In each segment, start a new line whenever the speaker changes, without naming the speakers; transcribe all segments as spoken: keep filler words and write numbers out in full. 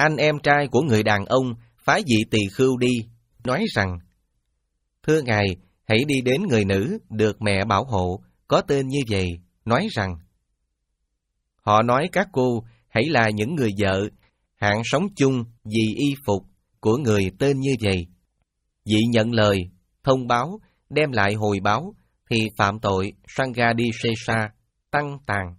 Anh em trai của người đàn ông phá dị tỳ khưu đi, nói rằng: Thưa Ngài, hãy đi đến người nữ được mẹ bảo hộ, có tên như vậy, nói rằng: Họ nói các cô hãy là những người vợ, hạng sống chung vì y phục của người tên như vậy. Dị nhận lời, thông báo, đem lại hồi báo, thì phạm tội Sanghadisesa, tăng tàn.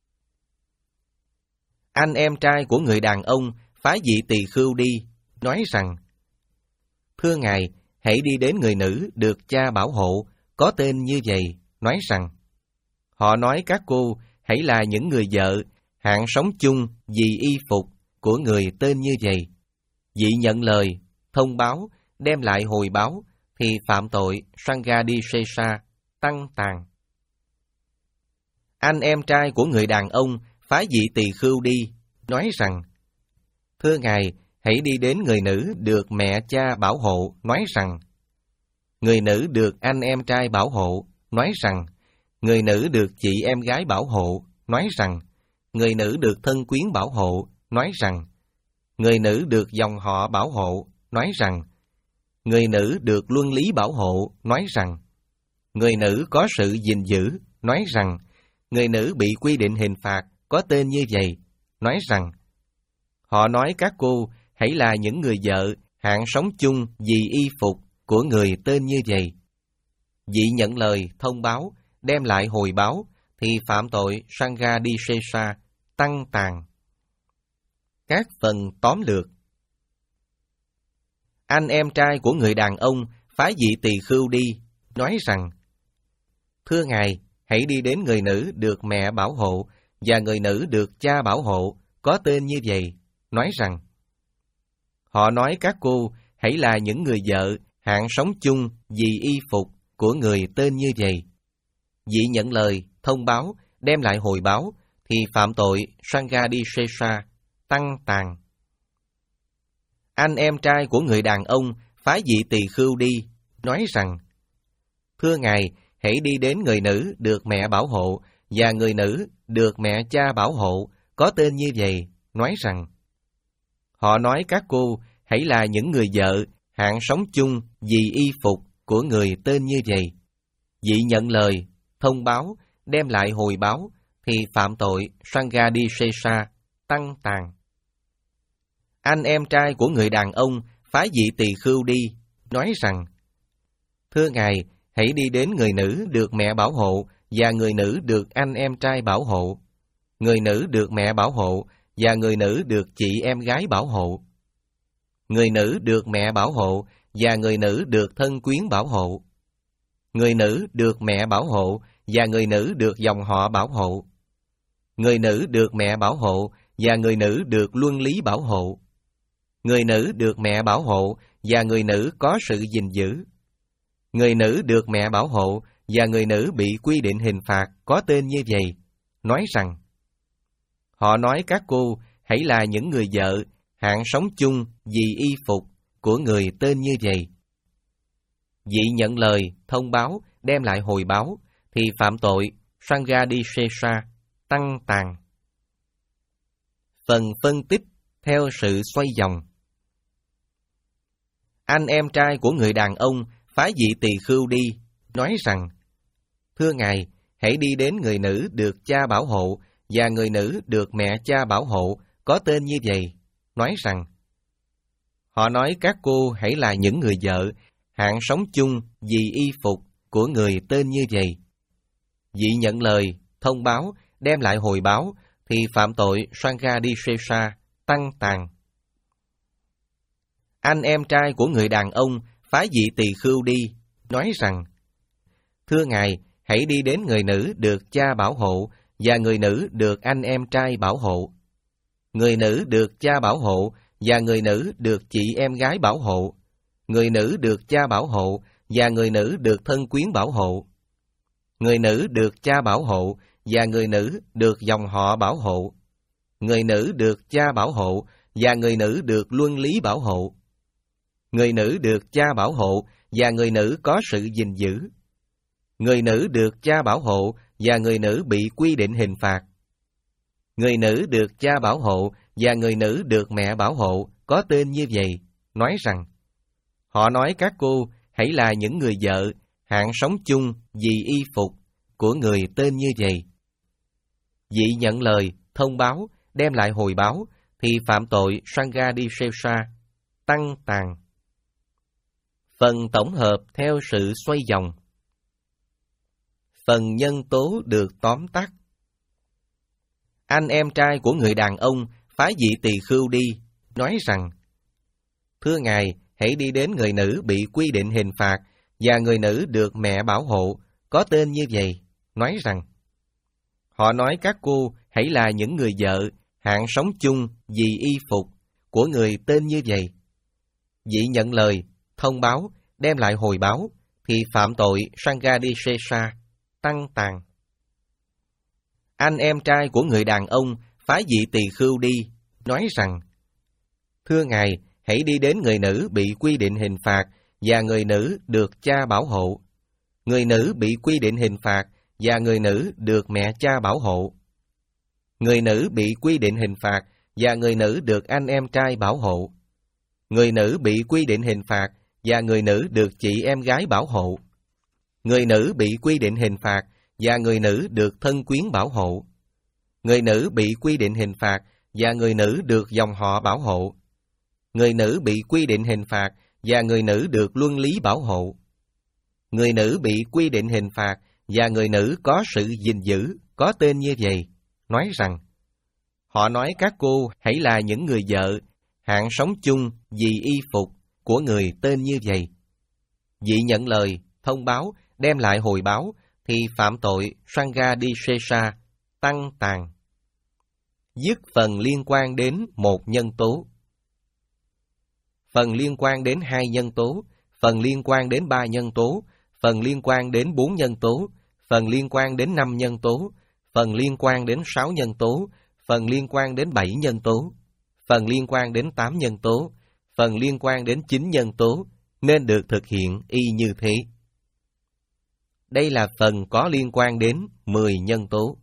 Anh em trai của người đàn ông phá dị tỳ khưu đi, nói rằng: Thưa Ngài, hãy đi đến người nữ được cha bảo hộ, có tên như vậy, nói rằng: Họ nói các cô hãy là những người vợ, hạng sống chung vì y phục của người tên như vậy. Dị nhận lời, thông báo, đem lại hồi báo, thì phạm tội Sanghadisesa, tăng tàn. Anh em trai của người đàn ông phá dị tỳ khưu đi, nói rằng: Thưa Ngài, hãy đi đến người nữ được mẹ cha bảo hộ, nói rằng: Người nữ được anh em trai bảo hộ, nói rằng: Người nữ được chị em gái bảo hộ, nói rằng: Người nữ được thân quyến bảo hộ, nói rằng: Người nữ được dòng họ bảo hộ, nói rằng: Người nữ được luân lý bảo hộ, nói rằng: Người nữ có sự gìn giữ, nói rằng: Người nữ bị quy định hình phạt, có tên như vậy, nói rằng: Họ nói các cô hãy là những người vợ, hạng sống chung vì y phục của người tên như vậy. Dị nhận lời, thông báo, đem lại hồi báo, thì phạm tội Sanghadisesa, tăng tàn. Các phần tóm lược. Anh em trai của người đàn ông phá dị tỳ khưu đi, nói rằng: Thưa Ngài, hãy đi đến người nữ được mẹ bảo hộ và người nữ được cha bảo hộ, có tên như vậy, nói rằng: Họ nói các cô hãy là những người vợ, hạng sống chung vì y phục của người tên như vậy. Dị nhận lời, thông báo, đem lại hồi báo, thì phạm tội Sanghadisesa, tăng tàn. Anh em trai của người đàn ông phá dị tỳ khưu đi, nói rằng: Thưa Ngài, hãy đi đến người nữ được mẹ bảo hộ và người nữ được mẹ cha bảo hộ, có tên như vậy, nói rằng: Họ nói các cô hãy là những người vợ, hạng sống chung vì y phục của người tên như vậy. Dị nhận lời, thông báo, đem lại hồi báo, thì phạm tội Sanghadisesa, tăng tàn. Anh em trai của người đàn ông phá dị tỳ khưu đi, nói rằng: Thưa Ngài, hãy đi đến người nữ được mẹ bảo hộ và người nữ được anh em trai bảo hộ. Người nữ được mẹ bảo hộ và người nữ được chị em gái bảo hộ. Người nữ được mẹ bảo hộ và người nữ được thân quyến bảo hộ. Người nữ được mẹ bảo hộ và người nữ được dòng họ bảo hộ. Người nữ được mẹ bảo hộ và người nữ được luân lý bảo hộ. Người nữ được mẹ bảo hộ và người nữ có sự gìn giữ. Người nữ được mẹ bảo hộ và người nữ bị quy định hình phạt, có tên như vậy, nói rằng: Họ nói các cô hãy là những người vợ, hạng sống chung vì y phục của người tên như vậy. Dị nhận lời, thông báo, đem lại hồi báo, thì phạm tội Sanghadisesa, tăng tàn. Phần phân tích theo sự xoay vòng. Anh em trai của người đàn ông phá dị tỳ khưu đi, nói rằng: Thưa Ngài, hãy đi đến người nữ được cha bảo hộ và người nữ được mẹ cha bảo hộ, có tên như vậy, nói rằng: Họ nói các cô hãy là những người vợ, hạng sống chung vì y phục của người tên như vậy. Dị nhận lời, thông báo, đem lại hồi báo, thì phạm tội Sanghadisesa, tăng tàn. Anh em trai của người đàn ông phá dị tỳ khưu đi, nói rằng: Thưa Ngài, hãy đi đến người nữ được cha bảo hộ và người nữ được anh em trai bảo hộ. Người nữ được cha bảo hộ và người nữ được chị em gái bảo hộ. Người nữ được cha bảo hộ và người nữ được thân quyến bảo hộ. Người nữ được cha bảo hộ và người nữ được dòng họ bảo hộ. Người nữ được cha bảo hộ và người nữ được luân lý bảo hộ. Người nữ được cha bảo hộ và người nữ có sự gìn giữ. Người nữ được cha bảo hộ và người nữ bị quy định hình phạt. Người nữ được cha bảo hộ và người nữ được mẹ bảo hộ có tên như vậy, nói rằng: Họ nói các cô hãy là những người vợ, hạng sống chung vì y phục của người tên như vậy. Vị nhận lời, thông báo, đem lại hồi báo, thì phạm tội Sanghadisesa, tăng tàn. Phần tổng hợp theo sự xoay vòng. Phần nhân tố được tóm tắt. Anh em trai của người đàn ông phá vị tỳ khưu đi, nói rằng: Thưa ngài, hãy đi đến người nữ bị quy định hình phạt và người nữ được mẹ bảo hộ có tên như vậy, nói rằng: Họ nói các cô hãy là những người vợ, hạng sống chung vì y phục của người tên như vậy. Vị nhận lời, thông báo, đem lại hồi báo, thì phạm tội Sanghadisesa, tăng tàn. Anh em trai của người đàn ông phá vị tỳ khưu đi, nói rằng: Thưa ngài, hãy đi đến người nữ bị quy định hình phạt và người nữ được cha bảo hộ. Người nữ bị quy định hình phạt và người nữ được mẹ cha bảo hộ. Người nữ bị quy định hình phạt và người nữ được anh em trai bảo hộ. Người nữ bị quy định hình phạt và người nữ được chị em gái bảo hộ. Người nữ bị quy định hình phạt và người nữ được thân quyến bảo hộ. Người nữ bị quy định hình phạt và người nữ được dòng họ bảo hộ. Người nữ bị quy định hình phạt và người nữ được luân lý bảo hộ. Người nữ bị quy định hình phạt và người nữ có sự gìn giữ có tên như vậy, nói rằng: Họ nói các cô hãy là những người vợ, hạng sống chung vì y phục của người tên như vậy. Vị nhận lời, thông báo, đem lại hồi báo, thì phạm tội Sanghadisesa, tăng tàn. Dứt phần liên quan đến một nhân tố. Phần liên quan đến hai nhân tố, phần liên quan đến ba nhân tố, phần liên quan đến bốn nhân tố, phần liên quan đến năm nhân tố, phần liên quan đến sáu nhân tố, phần liên quan đến bảy nhân tố, phần liên quan đến tám nhân tố, phần liên quan đến chín nhân tố, nên được thực hiện y như thế. Đây là phần có liên quan đến mười nhân tố.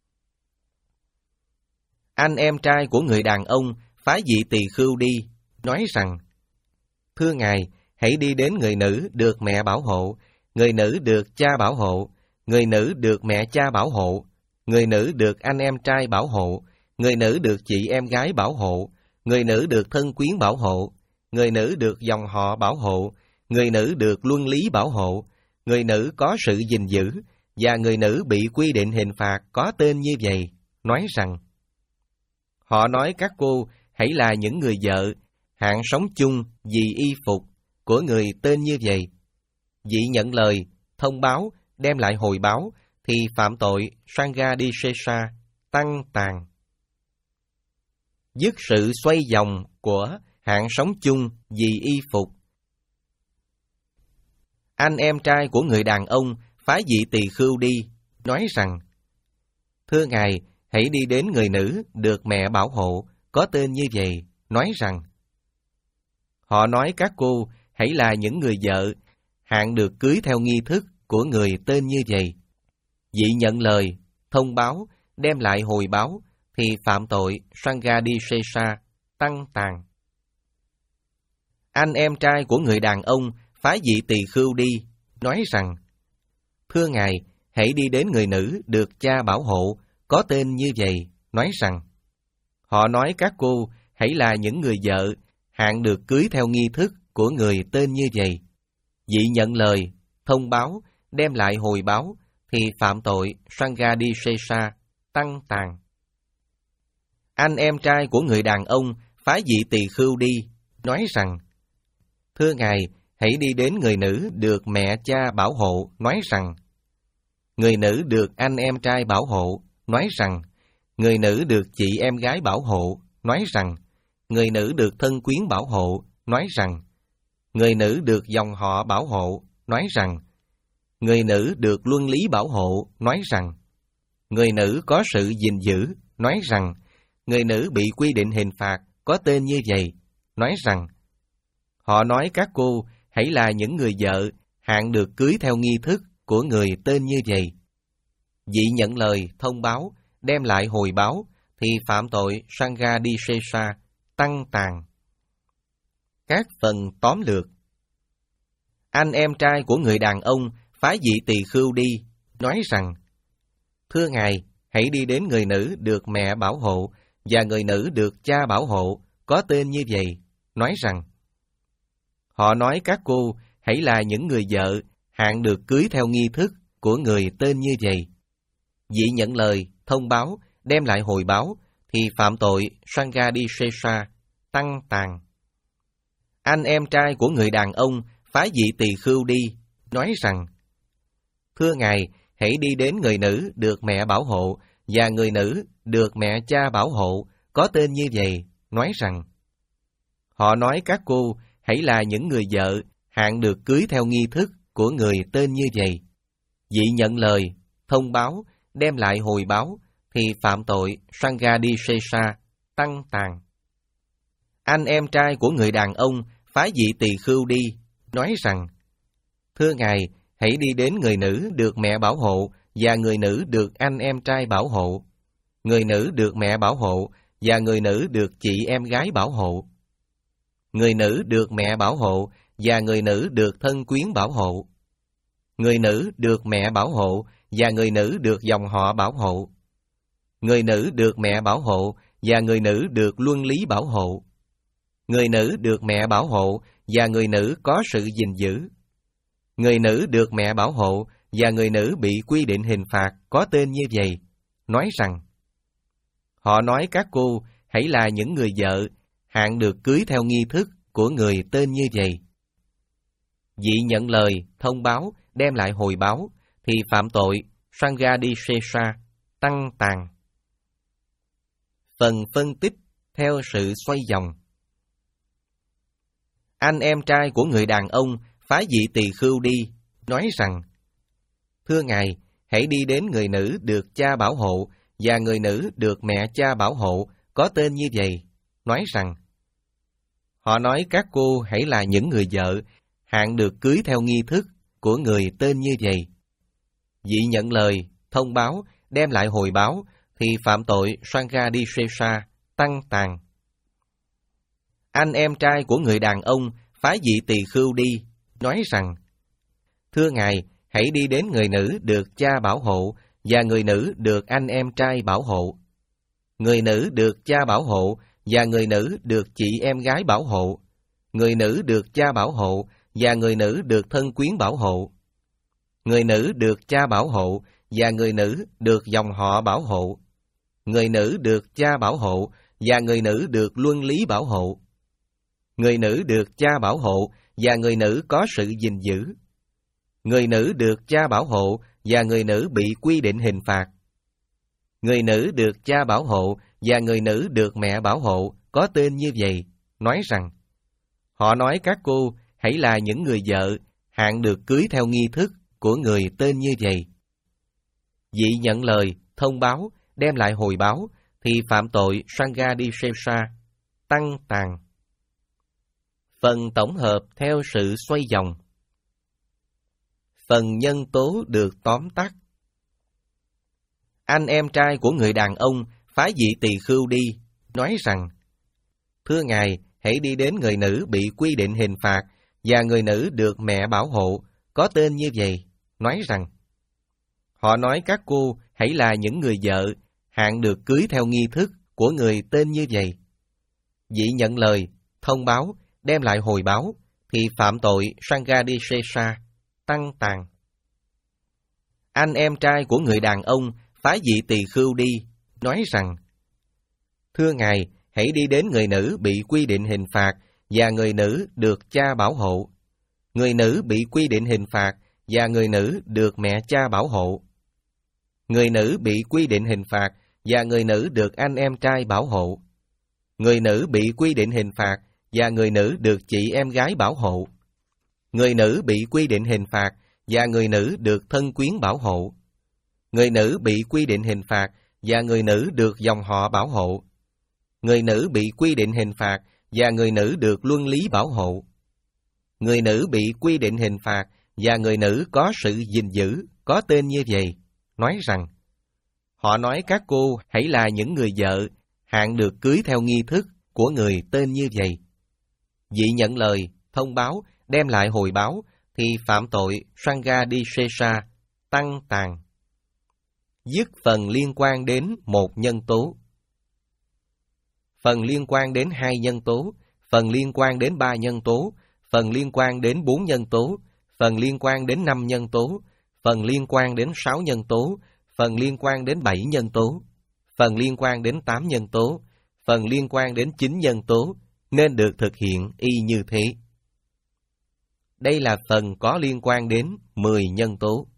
Anh em trai của người đàn ông phá vị tỳ khưu đi, nói rằng: Thưa ngài, hãy đi đến người nữ được mẹ bảo hộ, người nữ được cha bảo hộ, người nữ được mẹ cha bảo hộ, người nữ được anh em trai bảo hộ, người nữ được chị em gái bảo hộ, người nữ được thân quyến bảo hộ, người nữ được dòng họ bảo hộ, người nữ được luân lý bảo hộ, người nữ có sự gìn giữ, và người nữ bị quy định hình phạt có tên như vậy, nói rằng: Họ nói các cô hãy là những người vợ, hạng sống chung vì y phục của người tên như vậy. Vị nhận lời, thông báo, đem lại hồi báo, thì phạm tội Sanghadisesa, tăng tàn. Dứt sự xoay vòng của hạng sống chung vì y phục. Anh em trai của người đàn ông phá vị tỳ khưu đi, nói rằng: Thưa ngài, hãy đi đến người nữ được mẹ bảo hộ có tên như vậy, nói rằng: Họ nói các cô hãy là những người vợ, hạng được cưới theo nghi thức của người tên như vậy. Vị nhận lời, thông báo, đem lại hồi báo, thì phạm tội Sanghadisesa, tăng tàn. Anh em trai của người đàn ông phá vị tỳ khưu đi, nói rằng: Thưa ngài, hãy đi đến người nữ được cha bảo hộ có tên như vậy, nói rằng: Họ nói các cô hãy là những người vợ, hạng được cưới theo nghi thức của người tên như vậy. Vị nhận lời, thông báo, đem lại hồi báo, thì phạm tội Sanghadisesa, tăng tàn. Anh em trai của người đàn ông phá vị tỳ khưu đi, nói rằng: Thưa ngài, hãy đi đến người nữ được mẹ cha bảo hộ, nói rằng: Người nữ được anh em trai bảo hộ, nói rằng: Người nữ được chị em gái bảo hộ, nói rằng: Người nữ được thân quyến bảo hộ, nói rằng: Người nữ được dòng họ bảo hộ, nói rằng: Người nữ được luân lý bảo hộ, nói rằng: Người nữ có sự gìn giữ, nói rằng: Người nữ bị quy định hình phạt có tên như vậy, nói rằng: Họ nói các cô hãy là những người vợ, hạng được cưới theo nghi thức của người tên như vậy. Vị nhận lời, thông báo, đem lại hồi báo, thì phạm tội Sanghadisesa, tăng tàn. Các phần tóm lược. Anh em trai của người đàn ông phá dị tỳ khưu đi, nói rằng: Thưa Ngài, hãy đi đến người nữ được mẹ bảo hộ và người nữ được cha bảo hộ, có tên như vậy, nói rằng: Họ nói các cô hãy là những người vợ hạn được cưới theo nghi thức của người tên như vậy. Dị nhận lời, thông báo, đem lại hồi báo, thì phạm tội Sanghadisesa, tăng tàn. Anh em trai của người đàn ông phá dị tỳ khưu đi, nói rằng: Thưa Ngài, hãy đi đến người nữ được mẹ bảo hộ và người nữ được mẹ cha bảo hộ, có tên như vậy, nói rằng: Họ nói các cô hãy là những người vợ hạn được cưới theo nghi thức của người tên như vậy. Dị nhận lời, thông báo, đem lại hồi báo, thì phạm tội Sanghadisesa, tăng tàn. Anh em trai của người đàn ông phá dị tỳ khưu đi, nói rằng: Thưa Ngài, hãy đi đến người nữ được mẹ bảo hộ và người nữ được anh em trai bảo hộ, người nữ được mẹ bảo hộ và người nữ được chị em gái bảo hộ, người nữ được mẹ bảo hộ và người nữ được thân quyến bảo hộ, người nữ được mẹ bảo hộ và người nữ được dòng họ bảo hộ, người nữ được mẹ bảo hộ và người nữ được luân lý bảo hộ, người nữ được mẹ bảo hộ và người nữ có sự gìn giữ, người nữ được mẹ bảo hộ và người nữ bị quy định hình phạt có tên như vậy, nói rằng: Họ nói các cô hãy là những người vợ hạn được cưới theo nghi thức của người tên như vậy. Dị nhận lời, thông báo, đem lại hồi báo, thì phạm tội Sanghadisesa, tăng tàn. Phần phân tích theo sự xoay vòng. Anh em trai của người đàn ông phá dị tỳ khưu đi, nói rằng: Thưa Ngài, hãy đi đến người nữ được cha bảo hộ và người nữ được mẹ cha bảo hộ, có tên như vậy, nói rằng: Họ nói các cô hãy là những người vợ hạn được cưới theo nghi thức của người tên như vậy. Dị nhận lời, thông báo, đem lại hồi báo, thì phạm tội Sanghadisesa, tăng tàn. Anh em trai của người đàn ông phá dị tỳ khưu đi, nói rằng: Thưa Ngài, hãy đi đến người nữ được cha bảo hộ và người nữ được anh em trai bảo hộ, người nữ được cha bảo hộ và người nữ được chị em gái bảo hộ, người nữ được cha bảo hộ và người nữ được thân quyến bảo hộ, người nữ được cha bảo hộ và người nữ được dòng họ bảo hộ, người nữ được cha bảo hộ và người nữ được luân lý bảo hộ, người nữ được cha bảo hộ và người nữ có sự gìn giữ, người nữ được cha bảo hộ và người nữ bị quy định hình phạt, người nữ được cha bảo hộ và người nữ được mẹ bảo hộ, có tên như vậy, nói rằng: Họ nói các cô hãy là những người vợ hạn được cưới theo nghi thức của người tên như vậy. Dị nhận lời, thông báo, đem lại hồi báo, thì phạm tội Sanghadisesa, tăng tàn. Phần tổng hợp theo sự xoay vòng. Phần nhân tố được tóm tắt. Anh em trai của người đàn ông phá dị tỳ khưu đi, nói rằng: Thưa Ngài, hãy đi đến người nữ bị quy định hình phạt và người nữ được mẹ bảo hộ, có tên như vậy, nói rằng: Họ nói các cô hãy là những người vợ hạn được cưới theo nghi thức của người tên như vậy. Dị nhận lời, thông báo, đem lại hồi báo, thì phạm tội Sanghadisesa, tăng tàn. Anh em trai của người đàn ông phá dị tỳ khưu đi, nói rằng: Thưa Ngài, hãy đi đến người nữ bị quy định hình phạt và người nữ được cha bảo hộ, người nữ bị quy định hình phạt và người nữ được mẹ cha bảo hộ, người nữ bị quy định hình phạt và người nữ được anh em trai bảo hộ, người nữ bị quy định hình phạt và người nữ được chị em gái bảo hộ, người nữ bị quy định hình phạt và người nữ được thân quyến bảo hộ, người nữ bị quy định hình phạt và người nữ được dòng họ bảo hộ, người nữ bị quy định hình phạt và người nữ được luân lý bảo hộ, người nữ bị quy định hình phạt và người nữ có sự gìn giữ, có tên như vậy, nói rằng: Họ nói các cô hãy là những người vợ, hạn được cưới theo nghi thức của người tên như vậy. Vị nhận lời, thông báo, đem lại hồi báo, thì phạm tội Sanghadisesa, tăng tàn. Dứt phần liên quan đến một nhân tố. Phần liên quan đến hai nhân tố, phần liên quan đến ba nhân tố, phần liên quan đến bốn nhân tố, phần liên quan đến năm nhân tố, phần liên quan đến sáu nhân tố, phần liên quan đến bảy nhân tố, phần liên quan đến tám nhân tố, phần liên quan đến chín nhân tố, nên được thực hiện y như thế. Đây là phần có liên quan đến mười nhân tố.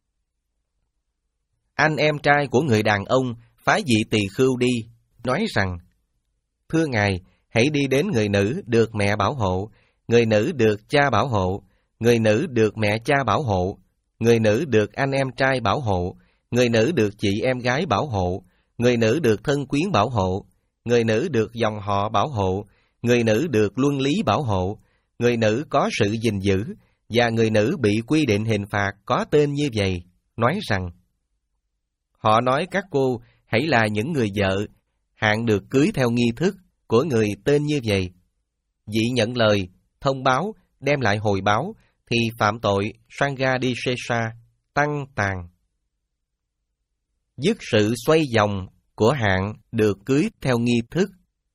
Anh em trai của người đàn ông phái vị tỳ khưu đi, nói rằng: Thưa Ngài, hãy đi đến người nữ được mẹ bảo hộ, người nữ được cha bảo hộ, người nữ được mẹ cha bảo hộ, người nữ được anh em trai bảo hộ, người nữ được chị em gái bảo hộ, người nữ được thân quyến bảo hộ, người nữ được dòng họ bảo hộ, người nữ được luân lý bảo hộ, người nữ có sự gìn giữ, và người nữ bị quy định hình phạt có tên như vậy, nói rằng: Họ nói các cô hãy là những người vợ, hạn được cưới theo nghi thức của người tên như vậy. Vị nhận lời, thông báo, đem lại hồi báo, thì phạm tội Sanghadisesa, tăng tàn. Dứt sự xoay vòng của hạn được cưới theo nghi thức.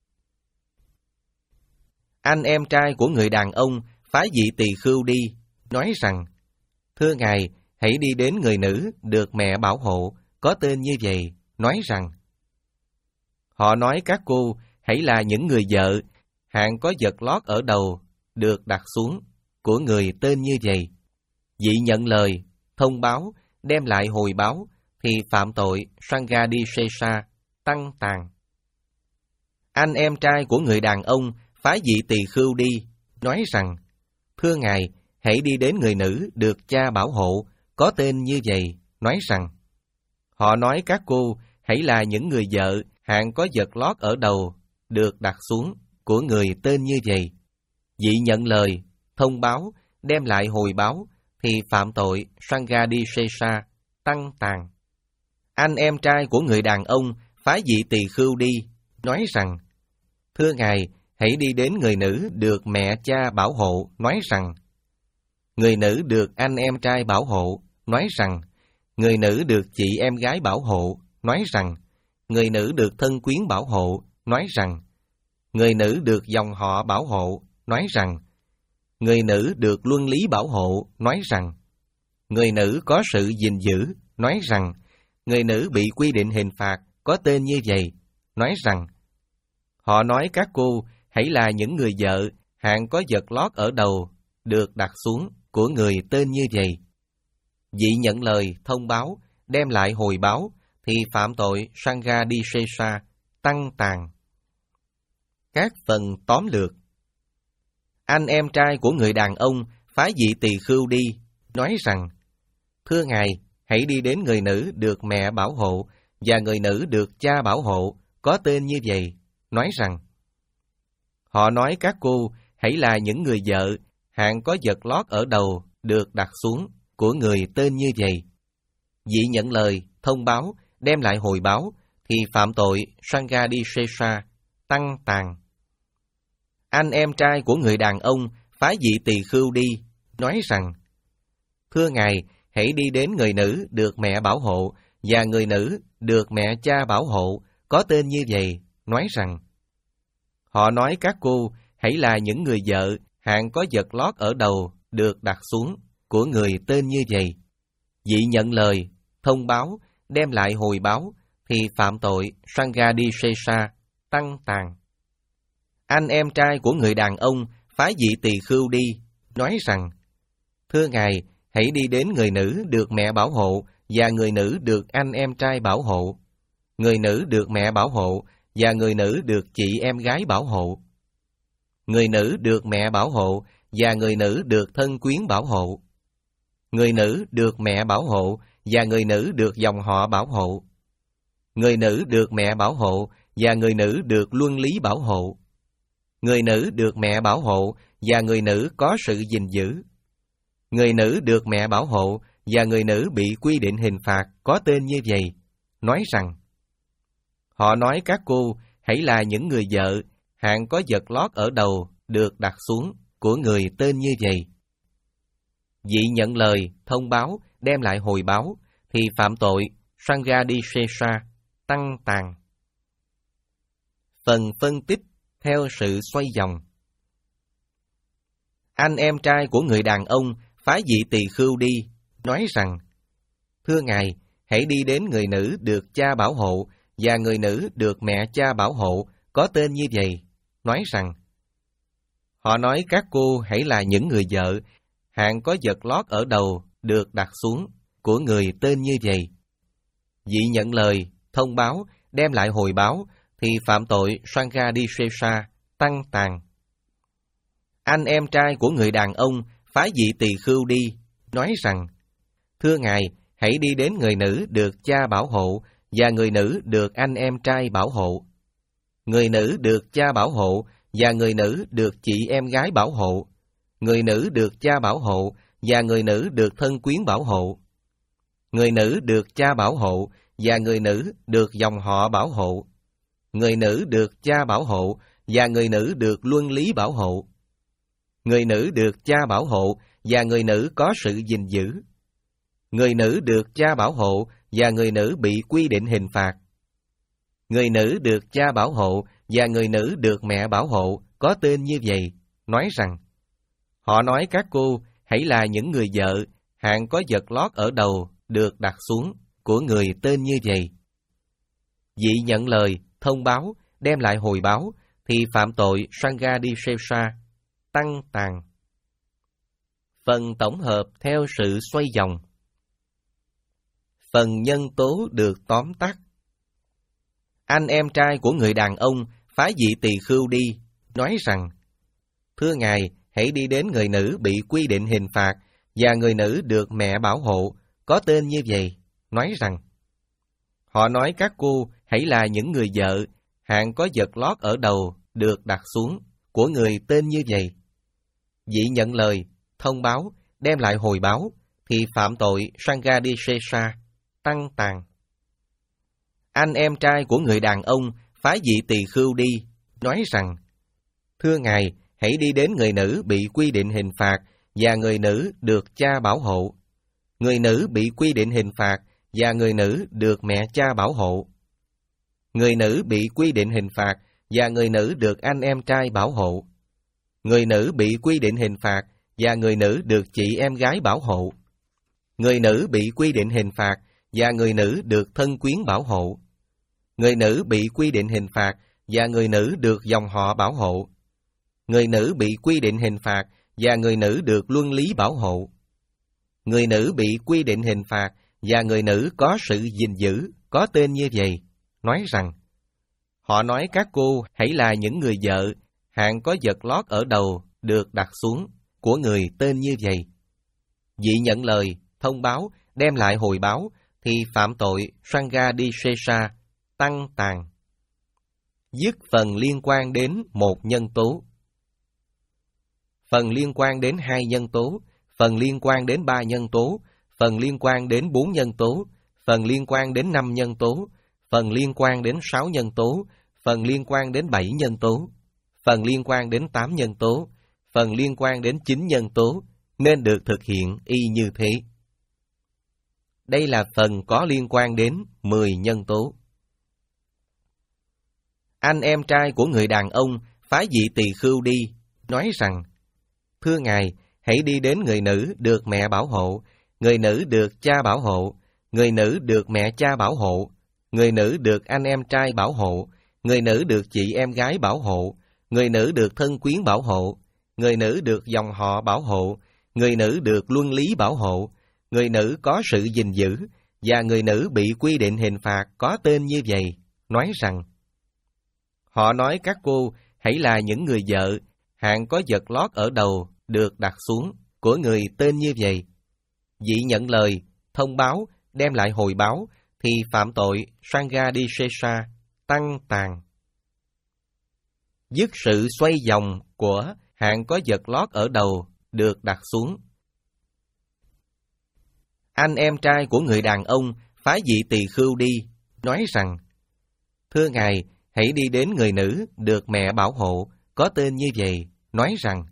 Anh em trai của người đàn ông phái vị tỳ khưu đi, nói rằng: Thưa Ngài, hãy đi đến người nữ được mẹ bảo hộ, có tên như vậy, nói rằng: Họ nói các cô hãy là những người vợ, hạn có vật lót ở đầu, được đặt xuống, của người tên như vậy. Vị nhận lời, thông báo, đem lại hồi báo, thì phạm tội Sanghadisesa, tăng tàn. Anh em trai của người đàn ông phái vị tỳ khưu đi, nói rằng: Thưa Ngài, hãy đi đến người nữ được cha bảo hộ, có tên như vậy, nói rằng: Họ nói các cô hãy là những người vợ, hạn có vật lót ở đầu, được đặt xuống, của người tên như vậy. Vị nhận lời, thông báo, đem lại hồi báo, thì phạm tội Sanghadisesa, tăng tàn. Anh em trai của người đàn ông phái vị tỳ khưu đi, nói rằng: Thưa Ngài, hãy đi đến người nữ được mẹ cha bảo hộ, nói rằng: Người nữ được anh em trai bảo hộ, nói rằng: Người nữ được chị em gái bảo hộ, nói rằng: Người nữ được thân quyến bảo hộ, nói rằng: Người nữ được dòng họ bảo hộ, nói rằng: Người nữ được luân lý bảo hộ, nói rằng: Người nữ có sự gìn giữ, nói rằng: Người nữ bị quy định hình phạt có tên như vậy, nói rằng: Họ nói các cô hãy là những người vợ, hạn có vật lót ở đầu, được đặt xuống, của người tên như vậy. Vị nhận lời, thông báo, đem lại hồi báo, thì phạm tội Sanghadisesa, tăng tàn. Các phần tóm lược. Anh em trai của người đàn ông phái vị tỳ khưu đi, nói rằng: Thưa Ngài, hãy đi đến người nữ được mẹ bảo hộ, và người nữ được cha bảo hộ, có tên như vậy, nói rằng: Họ nói các cô hãy là những người vợ, hạn có vật lót ở đầu, được đặt xuống, của người tên như vậy. Vị nhận lời, thông báo, đem lại hồi báo, thì phạm tội Sanghadisesa, tăng tàn. Anh em trai của người đàn ông phái vị tỳ khưu đi, nói rằng: Thưa Ngài, hãy đi đến người nữ được mẹ bảo hộ, và người nữ được mẹ cha bảo hộ, có tên như vậy, nói rằng: Họ nói các cô hãy là những người vợ, hạn có vật lót ở đầu, được đặt xuống, của người tên như vậy. Vị nhận lời, thông báo, đem lại hồi báo, thì phạm tội Sanghadisesa, tăng tàn. Anh em trai của người đàn ông phái vị tỳ khưu đi, nói rằng: Thưa Ngài, hãy đi đến người nữ được mẹ bảo hộ, và người nữ được anh em trai bảo hộ, người nữ được mẹ bảo hộ, và người nữ được chị em gái bảo hộ, người nữ được mẹ bảo hộ, và người nữ được thân quyến bảo hộ, người nữ được mẹ bảo hộ, và người nữ được dòng họ bảo hộ, người nữ được mẹ bảo hộ, và người nữ được luân lý bảo hộ, người nữ được mẹ bảo hộ, và người nữ có sự gìn giữ, người nữ được mẹ bảo hộ, và người nữ bị quy định hình phạt có tên như vậy, nói rằng: Họ nói các cô hãy là những người vợ, hạng có vật lót ở đầu được đặt xuống của người tên như vậy. Vị nhận lời, thông báo, đem lại hồi báo, thì phạm tội Sanghadisesa, tăng tàn. Phần phân tích theo sự xoay vòng. Anh em trai của người đàn ông phá vị tỳ khưu đi, nói rằng: Thưa ngài, hãy đi đến người nữ được cha bảo hộ và người nữ được mẹ cha bảo hộ, có tên như vậy, nói rằng: Họ nói các cô hãy là những người vợ, hạng có vật lót ở đầu được đặt xuống của người tên như vậy. Vị nhận lời, thông báo, đem lại hồi báo, thì phạm tội Sanghadisesa, tăng tàn. Anh em trai của người đàn ông phá vị tỳ khưu đi, nói rằng: Thưa ngài, hãy đi đến người nữ được cha bảo hộ và người nữ được anh em trai bảo hộ. Người nữ được cha bảo hộ và người nữ được chị em gái bảo hộ. Người nữ được cha bảo hộ và người nữ được thân quyến bảo hộ. Người nữ được cha bảo hộ và người nữ được dòng họ bảo hộ. Người nữ được cha bảo hộ và người nữ được luân lý bảo hộ. Người nữ được cha bảo hộ và người nữ có sự gìn giữ. Người nữ được cha bảo hộ và người nữ bị quy định hình phạt. Người nữ được cha bảo hộ và người nữ được mẹ bảo hộ, có tên như vậy, nói rằng: Họ nói các cô hãy là những người vợ, hạng có vật lót ở đầu được đặt xuống của người tên như vậy. Vị nhận lời, thông báo, đem lại hồi báo, thì phạm tội Sanghadisesa, tăng tàn. Phần tổng hợp theo sự xoay vòng. Phần nhân tố được tóm tắt. Anh em trai của người đàn ông phá vị tỳ khưu đi, nói rằng: Thưa ngài, hãy đi đến người nữ bị quy định hình phạt và người nữ được mẹ bảo hộ, có tên như vậy, nói rằng: Họ nói các cô hãy là những người vợ, hạng có vật lót ở đầu được đặt xuống của người tên như vậy. Vị nhận lời, thông báo, đem lại hồi báo, thì phạm tội Sanghadisesa, tăng tàn. Anh em trai của người đàn ông phá vị tỳ khưu đi, nói rằng: Thưa ngài, hãy đi đến người nữ bị quy định hình phạt và người nữ được cha bảo hộ. Người nữ bị quy định hình phạt và người nữ được mẹ cha bảo hộ. Người nữ bị quy định hình phạt và người nữ được anh em trai bảo hộ. Người nữ bị quy định hình phạt và người nữ được chị em gái bảo hộ. Người nữ bị quy định hình phạt và người nữ được thân quyến bảo hộ. Người nữ bị quy định hình phạt và người nữ được dòng họ bảo hộ. Người nữ bị quy định hình phạt và người nữ được luân lý bảo hộ. Người nữ bị quy định hình phạt và người nữ có sự gìn giữ, có tên như vậy, nói rằng: Họ nói các cô hãy là những người vợ, hạng có vật lót ở đầu được đặt xuống của người tên như vậy. Vị nhận lời, thông báo, đem lại hồi báo, thì phạm tội Sanghadisesa, tăng tàn. Dứt phần liên quan đến một nhân tố. Phần liên quan đến hai nhân tố, phần liên quan đến ba nhân tố, phần liên quan đến bốn nhân tố, phần liên quan đến năm nhân tố, phần liên quan đến sáu nhân tố, phần liên quan đến bảy nhân tố, phần liên quan đến tám nhân tố, phần liên quan đến chín nhân tố, nên được thực hiện y như thế. Đây là phần có liên quan đến mười nhân tố. Anh em trai của người đàn ông phá vị tỳ khưu đi, nói rằng: Thưa ngài, hãy đi đến người nữ được mẹ bảo hộ, người nữ được cha bảo hộ, người nữ được mẹ cha bảo hộ, người nữ được anh em trai bảo hộ, người nữ được chị em gái bảo hộ, người nữ được thân quyến bảo hộ, người nữ được dòng họ bảo hộ, người nữ được luân lý bảo hộ, người nữ có sự gìn giữ, và người nữ bị quy định hình phạt có tên như vậy, nói rằng: Họ nói các cô hãy là những người vợ, hạng có vật lót ở đầu được đặt xuống của người tên như vậy. Vị nhận lời, thông báo, đem lại hồi báo, thì phạm tội Sanghadisesa, tăng tàn. Dứt sự xoay vòng của hạng có vật lót ở đầu được đặt xuống. Anh em trai của người đàn ông phá vị tỳ khưu đi, nói rằng: Thưa Ngài, hãy đi đến người nữ được mẹ bảo hộ, có tên như vậy, nói rằng: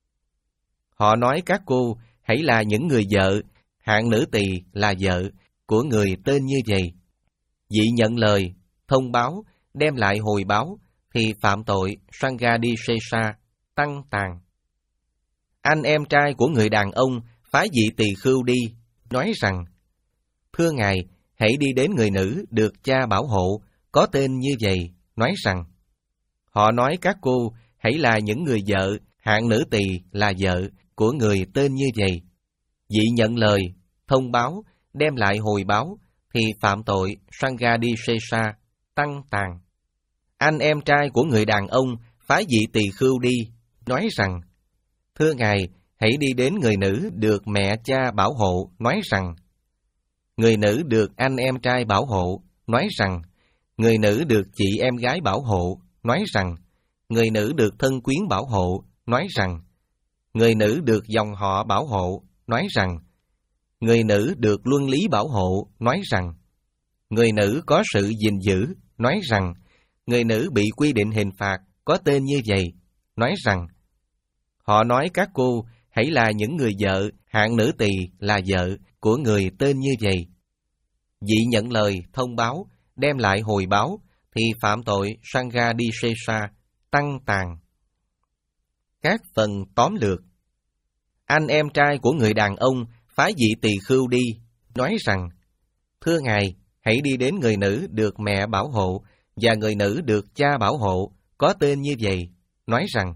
Họ nói các cô hãy là những người vợ, hạng nữ tỳ là vợ của người tên như vậy. Vị nhận lời, thông báo, đem lại hồi báo, thì phạm tội Sanghadisesa, tăng tàn. Anh em trai của người đàn ông phá vị tỳ khưu đi, nói rằng: Thưa Ngài, hãy đi đến người nữ được cha bảo hộ, có tên như vậy, nói rằng: Họ nói các cô hãy là những người vợ, hạng nữ tỳ là vợ của người tên như vậy. Vị nhận lời, thông báo, đem lại hồi báo, thì phạm tội Sanghadisesa, tăng tàn. Anh em trai của người đàn ông phá vị tỳ khưu đi, nói rằng: Thưa Ngài, hãy đi đến người nữ được mẹ cha bảo hộ, nói rằng: Người nữ được anh em trai bảo hộ, nói rằng: Người nữ được chị em gái bảo hộ, nói rằng: Người nữ được thân quyến bảo hộ, nói rằng: Người nữ được dòng họ bảo hộ, nói rằng: Người nữ được luân lý bảo hộ, nói rằng: Người nữ có sự gìn giữ, nói rằng: Người nữ bị quy định hình phạt, có tên như vậy, nói rằng: Họ nói các cô hãy là những người vợ, hạng nữ tỳ là vợ của người tên như vậy. Vị nhận lời, thông báo, đem lại hồi báo, thì phạm tội Sanghadisesa, tăng tàn. Các phần tóm lược. Anh em trai của người đàn ông phá vị tỳ khưu đi, nói rằng: Thưa Ngài, hãy đi đến người nữ được mẹ bảo hộ, và người nữ được cha bảo hộ, có tên như vậy, nói rằng: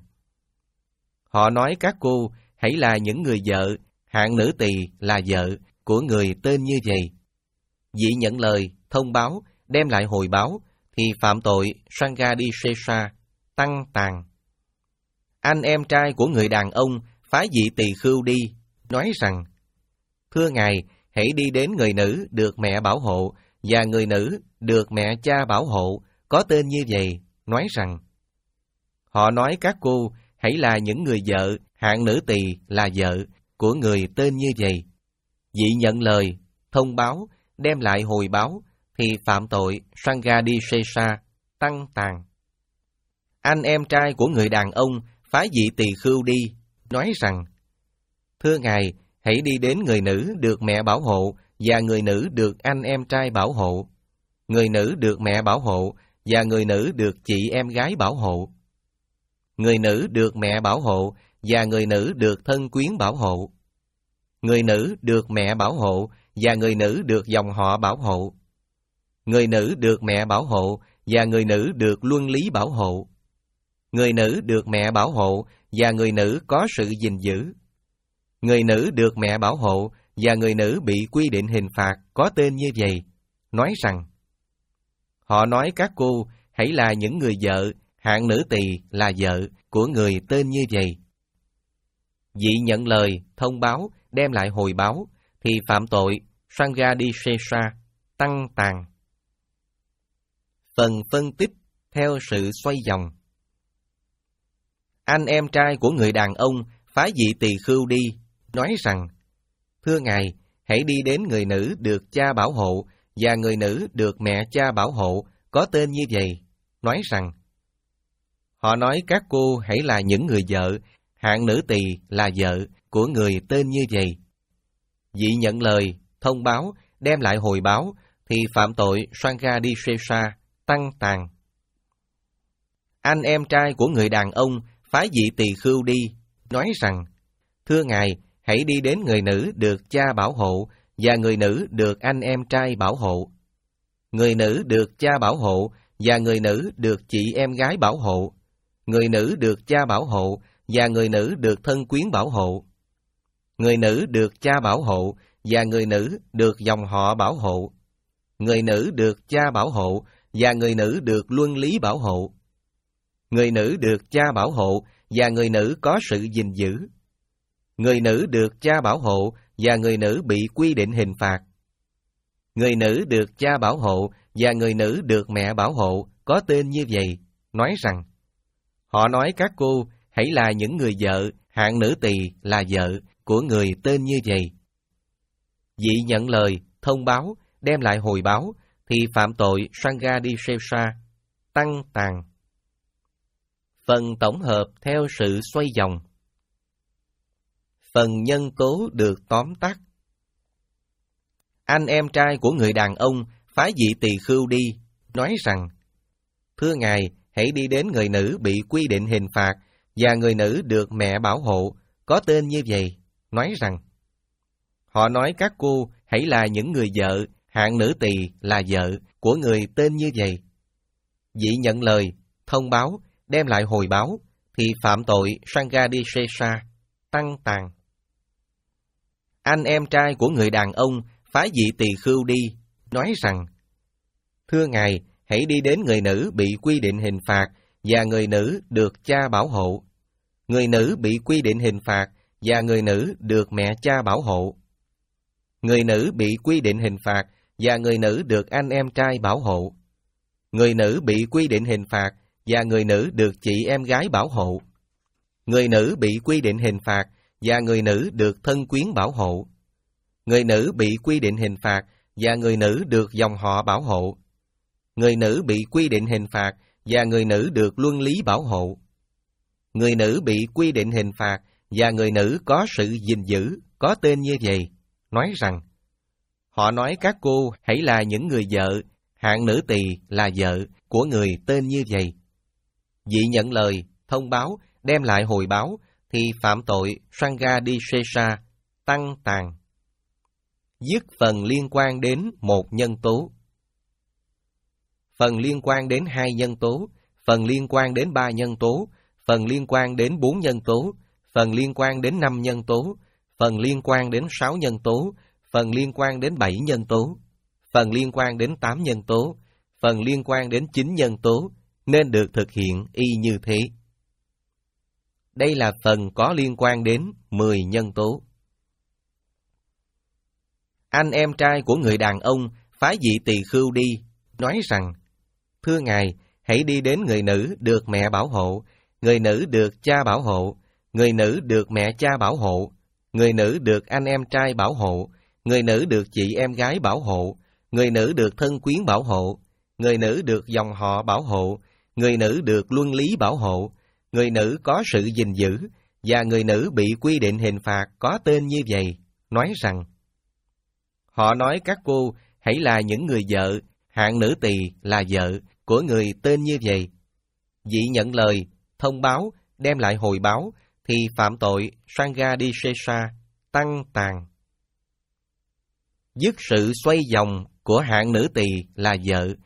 Họ nói các cô hãy là những người vợ, hạng nữ tỳ là vợ của người tên như vậy. Vị nhận lời, thông báo, đem lại hồi báo, thì phạm tội Sanghadisesa, tăng tàn. Anh em trai của người đàn ông phá vị tỳ khưu đi, nói rằng: Thưa Ngài, hãy đi đến người nữ được mẹ bảo hộ, và người nữ được mẹ cha bảo hộ, có tên như vậy, nói rằng: Họ nói các cô hãy là những người vợ, hạng nữ tỳ là vợ của người tên như vậy. Vị nhận lời, thông báo, đem lại hồi báo, thì phạm tội Sanghadisesa, tăng tàn. Anh em trai của người đàn ông phá vị tỳ khưu đi, nói rằng: Thưa Ngài, hãy đi đến người nữ được mẹ bảo hộ, và người nữ được anh em trai bảo hộ. Người nữ được mẹ bảo hộ, và người nữ được chị em gái bảo hộ. Người nữ được mẹ bảo hộ, và người nữ được thân quyến bảo hộ. Người nữ được mẹ bảo hộ, và người nữ được dòng họ bảo hộ. Người nữ được mẹ bảo hộ, và người nữ được luân lý bảo hộ. Người nữ được mẹ bảo hộ, và người nữ có sự gìn giữ. Người nữ được mẹ bảo hộ, và người nữ bị quy định hình phạt, có tên như vậy, nói rằng: Họ nói các cô hãy là những người vợ, hạng nữ tỳ là vợ của người tên như vậy. Vị nhận lời, thông báo, đem lại hồi báo, thì phạm tội Sanghadisesa, tăng tàn. Phần phân tích theo sự xoay vòng. Anh em trai của người đàn ông phá vị tỳ khưu đi, nói rằng: Thưa Ngài, hãy đi đến người nữ được cha bảo hộ, và người nữ được mẹ cha bảo hộ, có tên như vậy, nói rằng: Họ nói các cô hãy là những người vợ, hạng nữ tỳ là vợ của người tên như vậy. Vị nhận lời, thông báo, đem lại hồi báo, thì phạm tội Sanghadisesa, tăng tàn. Anh em trai của người đàn ông phá vị tỳ khưu đi, nói rằng: Thưa Ngài, hãy đi đến người nữ được cha bảo hộ, và người nữ được anh em trai bảo hộ. Người nữ được cha bảo hộ, và người nữ được chị em gái bảo hộ. Người nữ được cha bảo hộ, và người nữ được thân quyến bảo hộ. Người nữ được cha bảo hộ, và người nữ được dòng họ bảo hộ. Người nữ được cha bảo hộ, và người nữ được luân lý bảo hộ. Người nữ được cha bảo hộ, và người nữ có sự gìn giữ. Người nữ được cha bảo hộ, và người nữ bị quy định hình phạt. Người nữ được cha bảo hộ, và người nữ được mẹ bảo hộ, có tên như vậy, nói rằng: Họ nói các cô hãy là những người vợ, hạng nữ tỳ là vợ của người tên như vậy. Vị nhận lời, thông báo, đem lại hồi báo, thì phạm tội Sanghadisesa, tăng tàn. Phần tổng hợp theo sự xoay vòng. Phần nhân tố được tóm tắt. Anh em trai của người đàn ông phá dị tỳ khưu đi, nói rằng: Thưa Ngài, hãy đi đến người nữ bị quy định hình phạt và người nữ được mẹ bảo hộ, có tên như vậy, nói rằng: Họ nói các cô hãy là những người vợ, hạng nữ tỳ là vợ của người tên như vậy. Vị nhận lời, thông báo, đem lại hồi báo, thì phạm tội Sanghadisesa, tăng tàn. Anh em trai của người đàn ông phá dị tỳ khưu đi, nói rằng: Thưa Ngài, hãy đi đến người nữ bị quy định hình phạt và người nữ được cha bảo hộ. Người nữ bị quy định hình phạt và người nữ được mẹ cha bảo hộ. Người nữ bị quy định hình phạt và người nữ được anh em trai bảo hộ. Người nữ bị quy định hình phạt và người nữ được chị em gái bảo hộ. Người nữ bị quy định hình phạt và người nữ được thân quyến bảo hộ. Người nữ bị quy định hình phạt và người nữ được dòng họ bảo hộ. Người nữ bị quy định hình phạt và người nữ được luân lý bảo hộ. Người nữ bị quy định hình phạt và người nữ có sự gìn giữ, có tên như vậy, nói rằng: Họ nói các cô hãy là những người vợ, hạng nữ tỳ là vợ của người tên như vậy. Vị nhận lời, thông báo, đem lại hồi báo, thì phạm tội Sanghadisesa, tăng tàn. Dứt phần liên quan đến một nhân tố. Phần liên quan đến hai nhân tố, phần liên quan đến ba nhân tố, phần liên quan đến bốn nhân tố, phần liên quan đến năm nhân tố, phần liên quan đến sáu nhân tố, phần liên quan đến bảy nhân tố, phần liên quan đến tám nhân tố, phần liên quan đến chín nhân tố, nên được thực hiện y như thế. Đây là phần có liên quan đến mười nhân tố. Anh em trai của người đàn ông phá dị tỳ khưu đi, nói rằng: Thưa Ngài, hãy đi đến người nữ được mẹ bảo hộ, người nữ được cha bảo hộ, người nữ được mẹ cha bảo hộ, người nữ được anh em trai bảo hộ, người nữ được chị em gái bảo hộ, người nữ được thân quyến bảo hộ, người nữ được dòng họ bảo hộ, người nữ được luân lý bảo hộ, người nữ có sự gìn giữ, và người nữ bị quy định hình phạt có tên như vậy, nói rằng: Họ nói các cô hãy là những người vợ, hạng nữ tỳ là vợ của người tên như vậy. Vị nhận lời, thông báo, đem lại hồi báo, thì phạm tội Sanghadisesa, tăng tàn. Dứt sự xoay vòng của hạng nữ tỳ là vợ